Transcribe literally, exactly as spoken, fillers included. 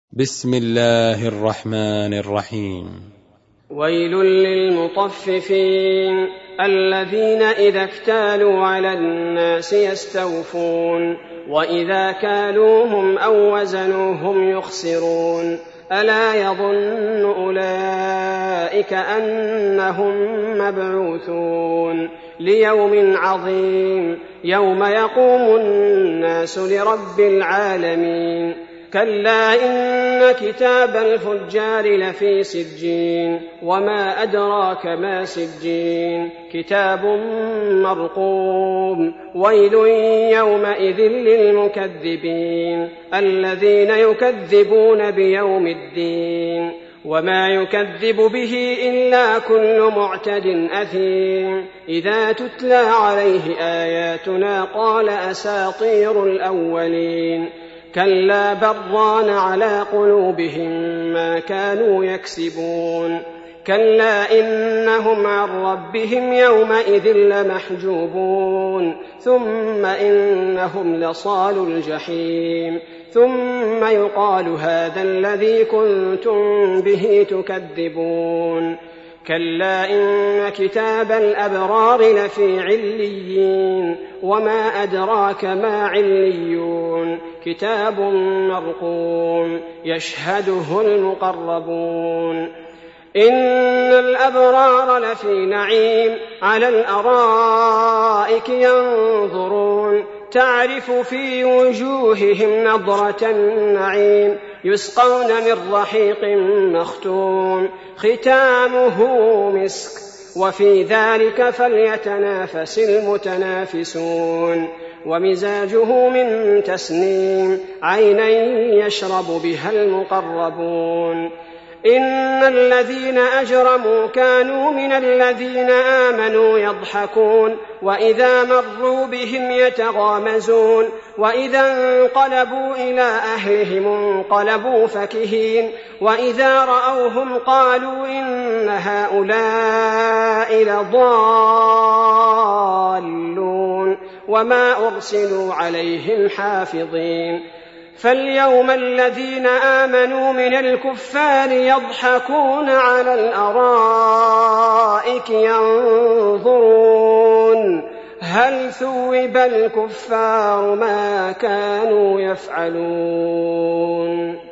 بسم الله الرحمن الرحيم. ويل للمطففين الذين إذا اكتالوا على الناس يستوفون وإذا كالوهم أو وزنوهم يخسرون ألا يظن أولئك أنهم مبعوثون ليوم عظيم يوم يقوم الناس لرب العالمين كلا إن كتاب الفجار لفي سجين وما أدراك ما سجين كتاب مرقوم ويل يومئذ للمكذبين الذين يكذبون بيوم الدين وما يكذب به إلا كل معتد أثيم إذا تتلى عليه آياتنا قال أساطير الأولين كلا بران على قلوبهم ما كانوا يكسبون كلا إنهم عن ربهم يومئذ لمحجوبون ثم إنهم لصالو الجحيم ثم يقال هذا الذي كنتم به تكذبون كلا إن كتاب الأبرار لفي عليين وما أدراك ما عليون كتاب مرقوم يشهده المقربون إن الأبرار لفي نعيم على الأرائك ينظرون تعرف في وجوههم نضرة النعيم يسقون من رحيق مختوم ختامه مسك وفي ذلك فليتنافس المتنافسون ومزاجه من تسنيم عينا يشرب بها المقربون إن الذين أجرموا كانوا من الذين آمنوا يضحكون وإذا مروا بهم يتغامزون وإذا انقلبوا إلى أهلهم انقلبوا فكهين وإذا رأوهم قالوا إن هؤلاء لضالون وما أرسلوا عليهم حافظين فاليوم الذين آمنوا من الكفار يضحكون على الأرائك ينظرون هل ثوب الكفار ما كانوا يفعلون.